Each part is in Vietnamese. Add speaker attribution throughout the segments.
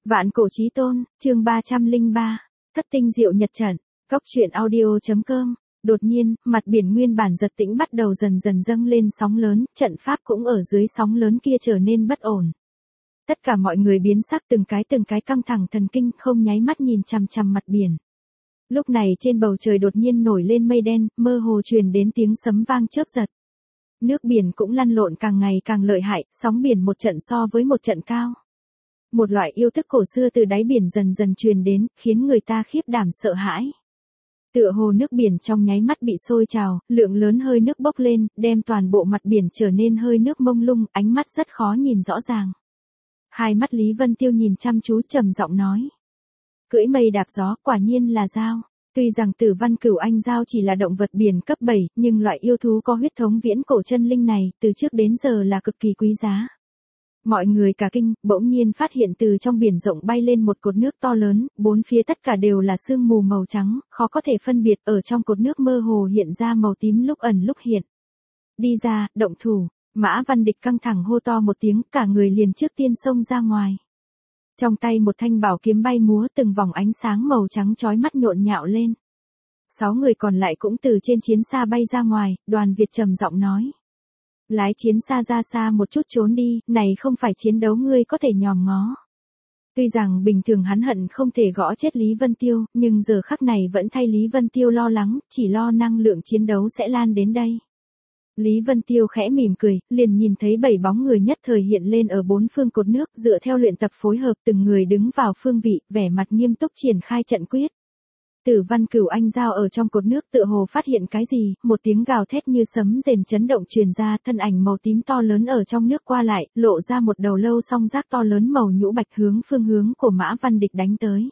Speaker 1: Vạn cổ chí tôn, chương 303, thất tinh diệu nhật trận, cốc truyện audio.com. Đột nhiên, mặt biển nguyên bản giật tĩnh bắt đầu dần dần dâng lên sóng lớn, trận pháp cũng ở dưới sóng lớn kia trở nên bất ổn. Tất cả mọi người biến sắc từng cái căng thẳng thần kinh không nháy mắt nhìn chằm chằm mặt biển. Lúc này trên bầu trời đột nhiên nổi lên mây đen, mơ hồ truyền đến tiếng sấm vang chớp giật. Nước biển cũng lăn lộn càng ngày càng lợi hại, sóng biển một trận so với một trận cao. Một loại yêu thức cổ xưa từ đáy biển dần dần truyền đến, khiến người ta khiếp đảm sợ hãi. Tựa hồ nước biển trong nháy mắt bị sôi trào, lượng lớn hơi nước bốc lên, đem toàn bộ mặt biển trở nên hơi nước mông lung, ánh mắt rất khó nhìn rõ ràng. Hai mắt Lý Vân Tiêu nhìn chăm chú trầm giọng nói. Cưỡi mây đạp gió, quả nhiên là dao. Tuy rằng Tử Văn Cửu Anh dao chỉ là động vật biển cấp 7, nhưng loại yêu thú có huyết thống viễn cổ chân linh này, từ trước đến giờ là cực kỳ quý giá. Mọi người cả kinh, bỗng nhiên phát hiện từ trong biển rộng bay lên một cột nước to lớn, bốn phía tất cả đều là sương mù màu trắng, khó có thể phân biệt, ở trong cột nước mơ hồ hiện ra màu tím lúc ẩn lúc hiện. Đi ra, động thủ, Mã Văn Địch căng thẳng hô to một tiếng, cả người liền trước tiên xông ra ngoài. Trong tay một thanh bảo kiếm bay múa, từng vòng ánh sáng màu trắng chói mắt nhộn nhạo lên. 6 người còn lại cũng từ trên chiến xa bay ra ngoài, Đoàn Việt trầm giọng nói. Lái chiến xa ra xa một chút trốn đi, này không phải chiến đấu ngươi có thể nhòm ngó. Tuy rằng bình thường hắn hận không thể gõ chết Lý Vân Tiêu, nhưng giờ khắc này vẫn thay Lý Vân Tiêu lo lắng, chỉ lo năng lượng chiến đấu sẽ lan đến đây. Lý Vân Tiêu khẽ mỉm cười, liền nhìn thấy 7 bóng người nhất thời hiện lên ở 4 phương cột nước, dựa theo luyện tập phối hợp từng người đứng vào phương vị, vẻ mặt nghiêm túc triển khai trận quyết. Tử Văn Cửu Anh dao ở trong cột nước tựa hồ phát hiện cái gì, một tiếng gào thét như sấm rền chấn động truyền ra, thân ảnh màu tím to lớn ở trong nước qua lại, lộ ra một đầu lâu song giác to lớn màu nhũ bạch hướng phương hướng của Mã Văn Địch đánh tới.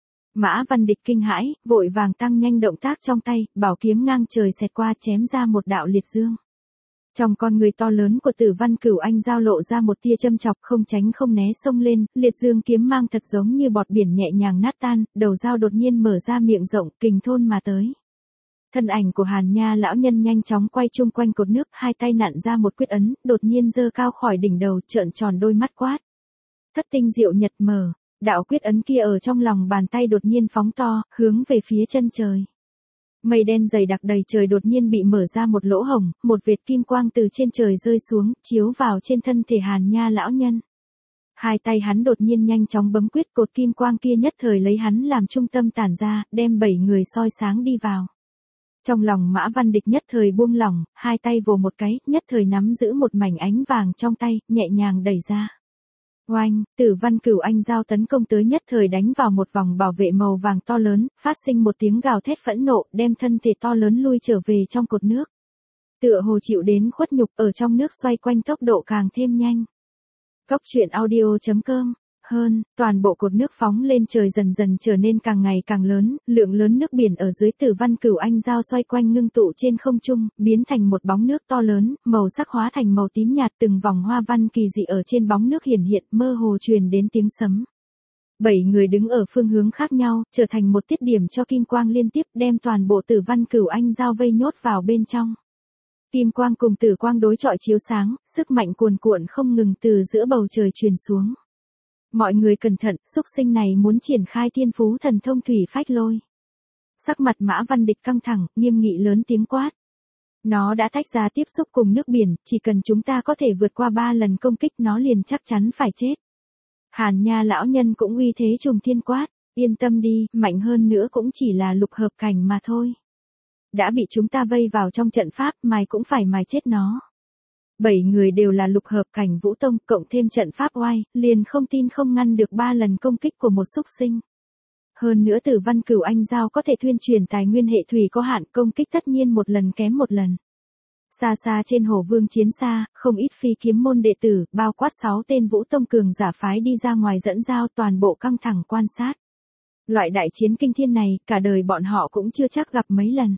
Speaker 1: Mã Văn Địch kinh hãi, vội vàng tăng nhanh động tác trong tay, bảo kiếm ngang trời xẹt qua chém ra một đạo liệt dương. Trong con người to lớn của Tử Văn Cửu Anh dao lộ ra một tia châm chọc, không tránh không né xông lên, liệt dương kiếm mang thật giống như bọt biển nhẹ nhàng nát tan, đầu dao đột nhiên mở ra miệng rộng, kình thôn mà tới. Thân ảnh của Hàn Nha lão nhân nhanh chóng quay chung quanh cột nước, hai tay nặn ra một quyết ấn, đột nhiên giơ cao khỏi đỉnh đầu, trợn tròn đôi mắt quát. Thất tinh diệu nhật mở, đạo quyết ấn kia ở trong lòng bàn tay đột nhiên phóng to, hướng về phía chân trời. Mây đen dày đặc đầy trời đột nhiên bị mở ra một lỗ hổng, một vệt kim quang từ trên trời rơi xuống, chiếu vào trên thân thể Hàn Nha lão nhân. Hai tay hắn đột nhiên nhanh chóng bấm quyết, cột kim quang kia nhất thời lấy hắn làm trung tâm tản ra, đem 7 người soi sáng đi vào. Trong lòng Mã Văn Địch nhất thời buông lỏng, hai tay vồ một cái, nhất thời nắm giữ một mảnh ánh vàng trong tay, nhẹ nhàng đẩy ra. Oanh, Tử Văn Cửu Anh dao tấn công tới nhất thời đánh vào một vòng bảo vệ màu vàng to lớn, phát sinh một tiếng gào thét phẫn nộ, đem thân thể to lớn lui trở về trong cột nước. Tựa hồ chịu đến khuất nhục, ở trong nước xoay quanh tốc độ càng thêm nhanh. Cốc truyện audio.com. Hơn, toàn bộ cột nước phóng lên trời dần dần trở nên càng ngày càng lớn, lượng lớn nước biển ở dưới Tử Văn Cửu Anh dao xoay quanh ngưng tụ trên không trung, biến thành một bóng nước to lớn, màu sắc hóa thành màu tím nhạt, từng vòng hoa văn kỳ dị ở trên bóng nước hiển hiện, mơ hồ truyền đến tiếng sấm. 7 người đứng ở phương hướng khác nhau, trở thành một tiết điểm cho kim quang liên tiếp, đem toàn bộ Tử Văn Cửu Anh dao vây nhốt vào bên trong. Kim quang cùng tử quang đối chọi chiếu sáng, sức mạnh cuồn cuộn không ngừng từ giữa bầu trời truyền xuống. Mọi người cẩn thận, xúc sinh này muốn triển khai thiên phú thần thông thủy phách lôi. Sắc mặt Mã Văn Địch căng thẳng, nghiêm nghị lớn tiếng quát. Nó đã tách ra tiếp xúc cùng nước biển, chỉ cần chúng ta có thể vượt qua 3 lần công kích nó liền chắc chắn phải chết. Hàn Nha lão nhân cũng uy thế trùng thiên quát, yên tâm đi, mạnh hơn nữa cũng chỉ là lục hợp cảnh mà thôi. Đã bị chúng ta vây vào trong trận pháp, mài cũng phải mài chết nó. 7 người đều là lục hợp cảnh vũ tông, cộng thêm trận pháp oai, liền không tin không ngăn được 3 lần công kích của một xúc sinh. Hơn nữa Tử Văn Cửu Anh dao có thể thuyên truyền tài nguyên hệ thủy có hạn, công kích tất nhiên một lần kém một lần. Xa xa trên Hổ Vương chiến xa, không ít phi kiếm môn đệ tử, bao quát 6 tên vũ tông cường giả phái đi ra ngoài dẫn dao, toàn bộ căng thẳng quan sát. Loại đại chiến kinh thiên này, cả đời bọn họ cũng chưa chắc gặp mấy lần.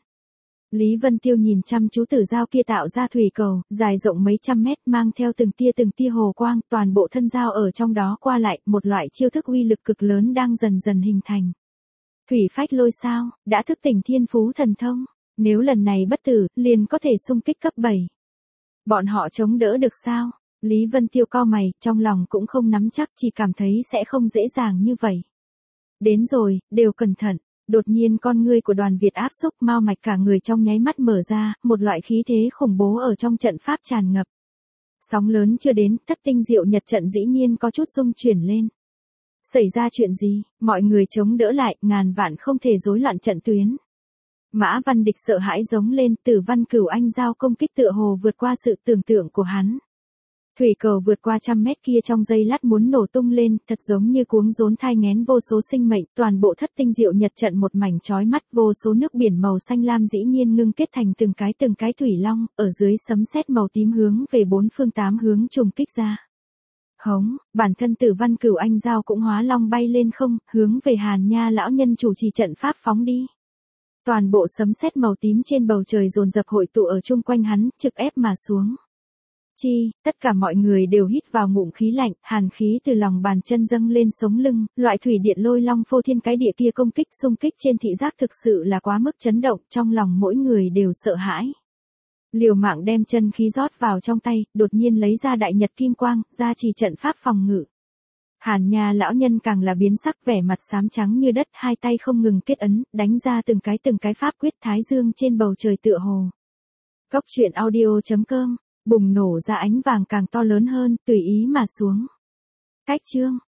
Speaker 1: Lý Vân Tiêu nhìn chăm chú tử dao kia tạo ra thủy cầu, dài rộng mấy trăm mét, mang theo từng tia hồ quang, toàn bộ thân dao ở trong đó qua lại, một loại chiêu thức uy lực cực lớn đang dần dần hình thành. Thủy phách lôi sao, đã thức tỉnh thiên phú thần thông, nếu lần này bất tử, liền có thể xung kích cấp 7. Bọn họ chống đỡ được sao? Lý Vân Tiêu cau mày, trong lòng cũng không nắm chắc, chỉ cảm thấy sẽ không dễ dàng như vậy. Đến rồi, đều cẩn thận. Đột nhiên con ngươi của Đoàn Việt áp xúc, mao mạch cả người trong nháy mắt mở ra, một loại khí thế khủng bố ở trong trận pháp tràn ngập. Sóng lớn chưa đến, Thất Tinh Diệu Nhật trận dĩ nhiên có chút rung chuyển lên. Xảy ra chuyện gì? Mọi người chống đỡ lại, ngàn vạn không thể rối loạn trận tuyến. Mã Văn Địch sợ hãi giống lên, Tử Văn Cửu Anh giao công kích tựa hồ vượt qua sự tưởng tượng của hắn. Thủy cầu vượt qua 100 mét kia trong giây lát muốn nổ tung lên, thật giống như cuống rốn thai nghén vô số sinh mệnh, toàn bộ Thất Tinh Diệu Nhật trận một mảnh chói mắt, vô số nước biển màu xanh lam dĩ nhiên ngưng kết thành từng cái thủy long, ở dưới sấm sét màu tím hướng về bốn phương tám hướng trùng kích ra. Hống, bản thân Tử Văn Cửu Anh giao cũng hóa long bay lên không, hướng về Hàn Nha lão nhân chủ trì trận pháp phóng đi. Toàn bộ sấm sét màu tím trên bầu trời dồn dập hội tụ ở chung quanh hắn, trực ép mà xuống. Tất cả mọi người đều hít vào ngụm khí lạnh, hàn khí từ lòng bàn chân dâng lên sống lưng, loại thủy điện lôi long phô thiên cái địa kia công kích xung kích trên thị giác thực sự là quá mức chấn động, trong lòng mỗi người đều sợ hãi. Liều mạng đem chân khí rót vào trong tay, đột nhiên lấy ra đại nhật kim quang, ra trì trận pháp phòng ngự. Hàn Nha lão nhân càng là biến sắc, vẻ mặt xám trắng như đất, hai tay không ngừng kết ấn, đánh ra từng cái pháp quyết thái dương trên bầu trời tựa hồ. Cốc truyện audio.com, bùng nổ ra ánh vàng càng to lớn hơn, tùy ý mà xuống. Cách chương